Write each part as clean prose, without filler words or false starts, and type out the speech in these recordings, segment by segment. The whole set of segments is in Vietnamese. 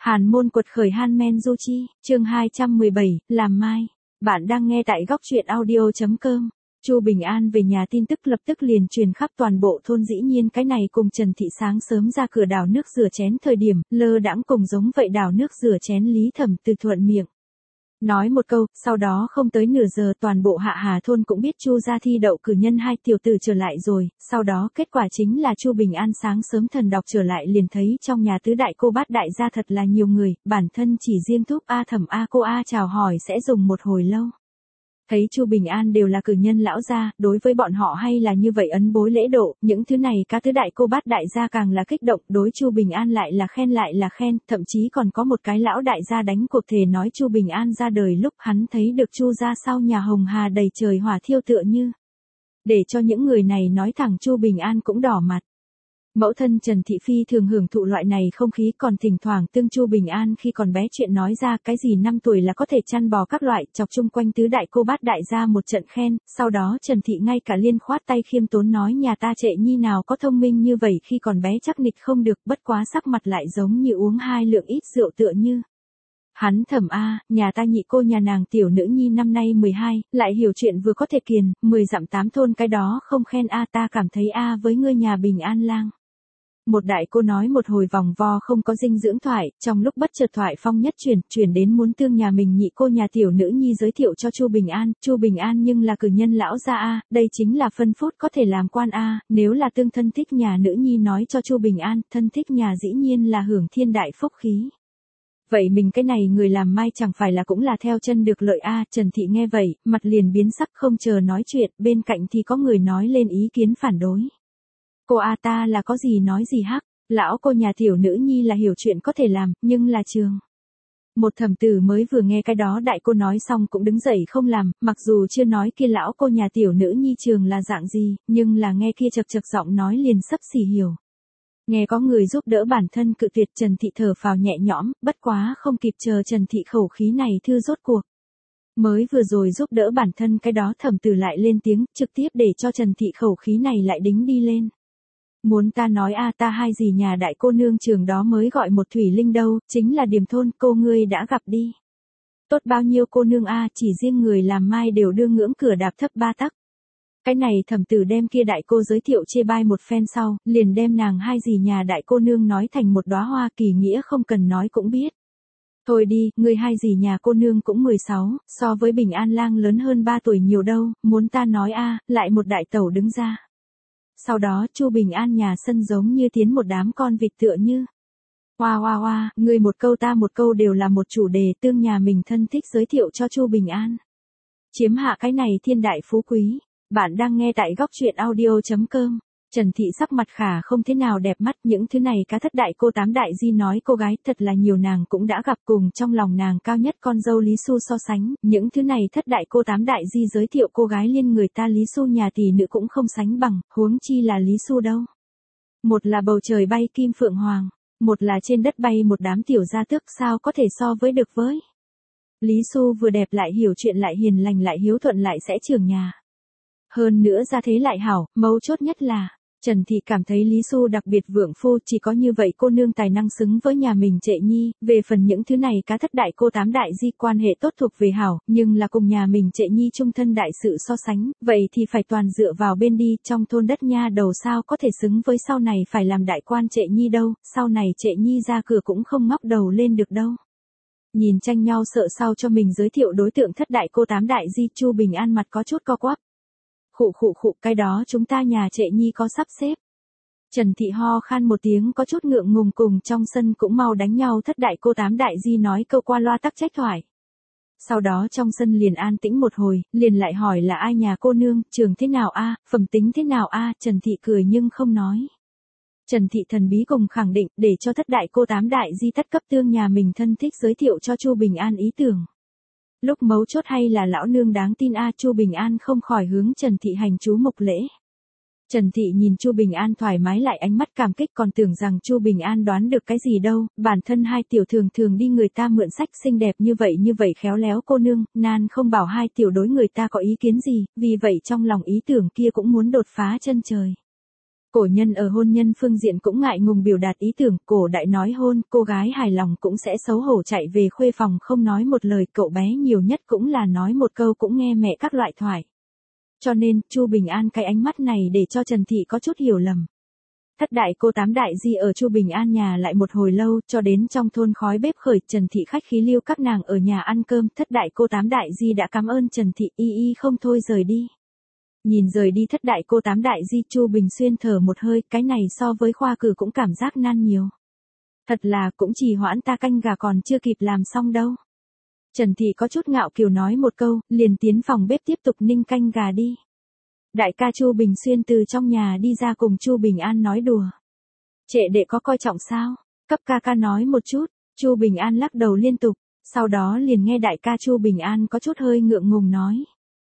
Hàn môn quật khởi Han Du Chi, chương 217, làm mai. Bạn đang nghe tại góc truyện audio.com. Chu Bình An về nhà tin tức lập tức liền truyền khắp toàn bộ thôn, dĩ nhiên cái này cùng Trần Thị sáng sớm ra cửa đảo nước rửa chén thời điểm, lơ đãng cùng giống vậy đảo nước rửa chén Lý Thẩm Từ thuận miệng nói một câu, sau đó không tới nửa giờ toàn bộ Hạ Hà thôn cũng biết Chu gia thi đậu cử nhân hai tiểu tử trở lại rồi, sau đó kết quả chính là Chu Bình An sáng sớm thần đọc trở lại liền thấy trong nhà tứ đại cô bát đại gia thật là nhiều người, bản thân chỉ riêng Thúc A Thẩm A cô A chào hỏi sẽ dùng một hồi lâu. Thấy Chu Bình An đều là cử nhân lão gia, đối với bọn họ hay là như vậy ấn bối lễ độ, những thứ này các tứ đại cô bát đại gia càng là kích động, đối Chu Bình An lại là khen, thậm chí còn có một cái lão đại gia đánh cuộc thề nói Chu Bình An ra đời lúc hắn thấy được Chu gia sau nhà hồng hà đầy trời hỏa thiêu tựa như. Để cho những người này nói thẳng Chu Bình An cũng đỏ mặt. Mẫu thân Trần Thị Phi thường hưởng thụ loại này không khí, còn thỉnh thoảng tương Chu Bình An khi còn bé chuyện nói ra cái gì 5 tuổi là có thể chăn bò các loại, chọc chung quanh tứ đại cô bát đại gia một trận khen, sau đó Trần Thị ngay cả liên khoát tay khiêm tốn nói nhà ta Trệ Nhi nào có thông minh như vậy, khi còn bé chắc nịch không được, bất quá sắc mặt lại giống như uống 2 lượng ít rượu tựa như. Hắn Thẩm A, nhà ta nhị cô nhà nàng tiểu nữ nhi năm nay 12, lại hiểu chuyện vừa có thể kiền, 10 dặm 8 thôn cái đó không khen A, ta cảm thấy A với ngươi nhà Bình An lang. Một đại cô nói một hồi vòng vo không có dinh dưỡng thoại, trong lúc bất chợt thoại phong nhất chuyển đến muốn tương nhà mình nhị cô nhà tiểu nữ nhi giới thiệu cho Chu Bình An nhưng là cử nhân lão gia A, đây chính là phân phút có thể làm quan A, nếu là tương thân thích nhà nữ nhi nói cho Chu Bình An, thân thích nhà dĩ nhiên là hưởng thiên đại phúc khí. Vậy mình cái này người làm mai chẳng phải là cũng là theo chân được lợi A, Trần Thị nghe vậy, mặt liền biến sắc không chờ nói chuyện, bên cạnh thì có người nói lên ý kiến phản đối. Cô A ta là có gì nói gì hắc, lão cô nhà tiểu nữ nhi là hiểu chuyện có thể làm, nhưng là trường. Một thẩm tử mới vừa nghe cái đó đại cô nói xong cũng đứng dậy không làm, mặc dù chưa nói kia lão cô nhà tiểu nữ nhi trường là dạng gì, nhưng là nghe kia chật chật giọng nói liền sấp xỉ hiểu. Nghe có người giúp đỡ bản thân cự tuyệt, Trần Thị thở phào nhẹ nhõm, bất quá không kịp chờ Trần Thị khẩu khí này thư rốt cuộc. Mới vừa rồi giúp đỡ bản thân cái đó thẩm tử lại lên tiếng, trực tiếp để cho Trần Thị khẩu khí này lại đính đi lên. Muốn ta nói a ta hai gì nhà đại cô nương trường đó mới gọi một thủy linh đâu, chính là Điềm thôn, cô ngươi đã gặp đi. Tốt bao nhiêu cô nương a, chỉ riêng người làm mai đều đưa ngưỡng cửa đạp thấp 3 tấc. Cái này thẩm tử đem kia đại cô giới thiệu chê bai một phen sau, liền đem nàng hai gì nhà đại cô nương nói thành một đóa hoa, kỳ nghĩa không cần nói cũng biết. Thôi đi, người hai gì nhà cô nương cũng 16, so với Bình An lang lớn hơn 3 tuổi nhiều đâu, muốn ta nói a, lại một đại tẩu đứng ra. Sau đó Chu Bình An nhà sân giống như tiến một đám con vịt tựa như. Hoa, người một câu ta một câu đều là một chủ đề, tương nhà mình thân thích giới thiệu cho Chu Bình An. Chiếm hạ cái này thiên đại phú quý. Bạn đang nghe tại góc truyện audio.com. Trần Thị sắc mặt khả không thế nào đẹp mắt, những thứ này cá thất đại cô tám đại di nói cô gái thật là nhiều, nàng cũng đã gặp, cùng trong lòng nàng cao nhất con dâu Lý Xu so sánh, những thứ này thất đại cô tám đại di giới thiệu cô gái liên người ta Lý Xu nhà tỷ nữ cũng không sánh bằng, huống chi là Lý Xu đâu. Một là bầu trời bay kim phượng hoàng, một là trên đất bay một đám tiểu gia tước, sao có thể so với được với. Lý Xu vừa đẹp lại hiểu chuyện lại hiền lành lại hiếu thuận lại sẽ trưởng nhà. Hơn nữa ra thế lại hảo, mấu chốt nhất là, Trần Thị cảm thấy Lý Xu đặc biệt vượng phu, chỉ có như vậy cô nương tài năng xứng với nhà mình Trệ Nhi, về phần những thứ này cá thất đại cô tám đại di quan hệ tốt thuộc về hảo, nhưng là cùng nhà mình Trệ Nhi chung thân đại sự so sánh, vậy thì phải toàn dựa vào bên đi, trong thôn đất nha đầu sao có thể xứng với sau này phải làm đại quan Trệ Nhi đâu, sau này Trệ Nhi ra cửa cũng không ngóc đầu lên được đâu. Nhìn tranh nhau sợ sau cho mình giới thiệu đối tượng thất đại cô tám đại di, Chu Bình An mặt có chút co quắp. Khụ, cái đó chúng ta nhà Trệ Nhi có sắp xếp. Trần Thị ho khan một tiếng có chút ngượng ngùng, cùng trong sân cũng mau đánh nhau thất đại cô tám đại di nói câu qua loa tắc trách thoại. Sau đó trong sân liền an tĩnh một hồi, liền lại hỏi là ai nhà cô nương, trường thế nào a, phẩm tính thế nào a, Trần Thị cười nhưng không nói. Trần Thị thần bí cùng khẳng định, để cho thất đại cô tám đại di tất cấp tương nhà mình thân thích giới thiệu cho Chu Bình An ý tưởng. Lúc mấu chốt hay là lão nương đáng tin a, Chu Bình An không khỏi hướng Trần Thị hành chú mục lễ. Trần Thị nhìn Chu Bình An thoải mái lại ánh mắt cảm kích, còn tưởng rằng Chu Bình An đoán được cái gì đâu, bản thân hai tiểu thường đi người ta mượn sách, xinh đẹp như vậy khéo léo cô nương, nan không bảo hai tiểu đối người ta có ý kiến gì, vì vậy trong lòng ý tưởng kia cũng muốn đột phá chân trời. Cổ nhân ở hôn nhân phương diện cũng ngại ngùng biểu đạt ý tưởng, cổ đại nói hôn, cô gái hài lòng cũng sẽ xấu hổ chạy về khuê phòng không nói một lời, cậu bé nhiều nhất cũng là nói một câu cũng nghe mẹ các loại thoại. Cho nên, Chu Bình An cái ánh mắt này để cho Trần Thị có chút hiểu lầm. Thất đại cô tám đại di ở Chu Bình An nhà lại một hồi lâu, cho đến trong thôn khói bếp khởi, Trần Thị khách khí lưu các nàng ở nhà ăn cơm, thất đại cô tám đại di đã cảm ơn Trần Thị, y không thôi rời đi. Nhìn rời đi thất đại cô tám đại di, Chu Bình Xuyên thở một hơi, cái này so với khoa cử cũng cảm giác nan nhiều. Thật là cũng trì hoãn, ta canh gà còn chưa kịp làm xong đâu. Trần Thị có chút ngạo kiều nói một câu, liền tiến phòng bếp tiếp tục ninh canh gà đi. Đại ca Chu Bình Xuyên từ trong nhà đi ra cùng Chu Bình An nói đùa. Trệ đệ có coi trọng sao? Cấp ca ca nói một chút. Chu Bình An lắc đầu liên tục, sau đó liền nghe đại ca Chu Bình An có chút hơi ngượng ngùng nói.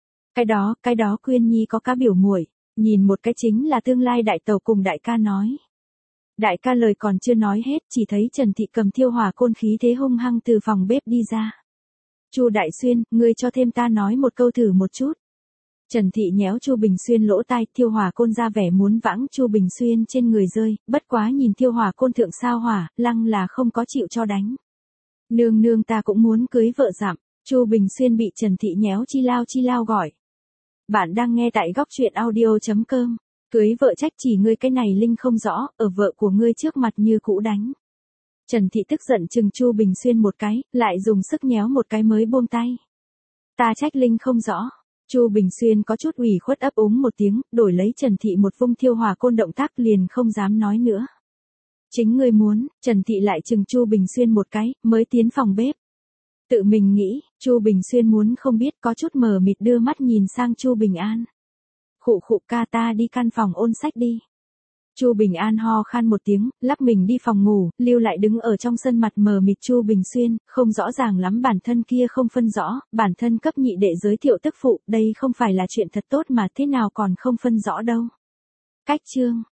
Cái đó Quyên Nhi có cá biểu muội, nhìn một cái chính là tương lai đại tẩu cùng đại ca nói. Đại ca lời còn chưa nói hết, chỉ thấy Trần Thị cầm thiêu hỏa côn khí thế hung hăng từ phòng bếp đi ra. Chu Đại Xuyên, ngươi cho thêm ta nói một câu thử một chút. Trần Thị nhéo Chu Bình Xuyên lỗ tai, thiêu hỏa côn ra vẻ muốn vãng Chu Bình Xuyên trên người rơi, bất quá nhìn thiêu hỏa côn thượng sao hỏa, lăng là không có chịu cho đánh. Nương nương ta cũng muốn cưới vợ dặm, Chu Bình Xuyên bị Trần Thị nhéo chi lao gọi. Bạn đang nghe tại góc truyện audio.com, cưới vợ trách chỉ ngươi cái này linh không rõ, ở vợ của ngươi trước mặt như cũ đánh. Trần Thị tức giận chừng Chu Bình Xuyên một cái, lại dùng sức nhéo một cái mới buông tay. Ta trách linh không rõ. Chu Bình Xuyên có chút ủy khuất ấp úng một tiếng, đổi lấy Trần Thị một vung thiêu hỏa côn động tác liền không dám nói nữa. Chính ngươi muốn, Trần Thị lại chừng Chu Bình Xuyên một cái, mới tiến phòng bếp. Tự mình nghĩ, Chu Bình Xuyên muốn không biết, có chút mờ mịt đưa mắt nhìn sang Chu Bình An. Khụ ca, ta đi căn phòng ôn sách đi. Chu Bình An ho khan một tiếng, lắc mình đi phòng ngủ, lưu lại đứng ở trong sân mặt mờ mịt Chu Bình Xuyên, không rõ ràng lắm bản thân kia không phân rõ, bản thân cấp nhị đệ giới thiệu tức phụ, đây không phải là chuyện thật tốt mà thế nào còn không phân rõ đâu. Cách chương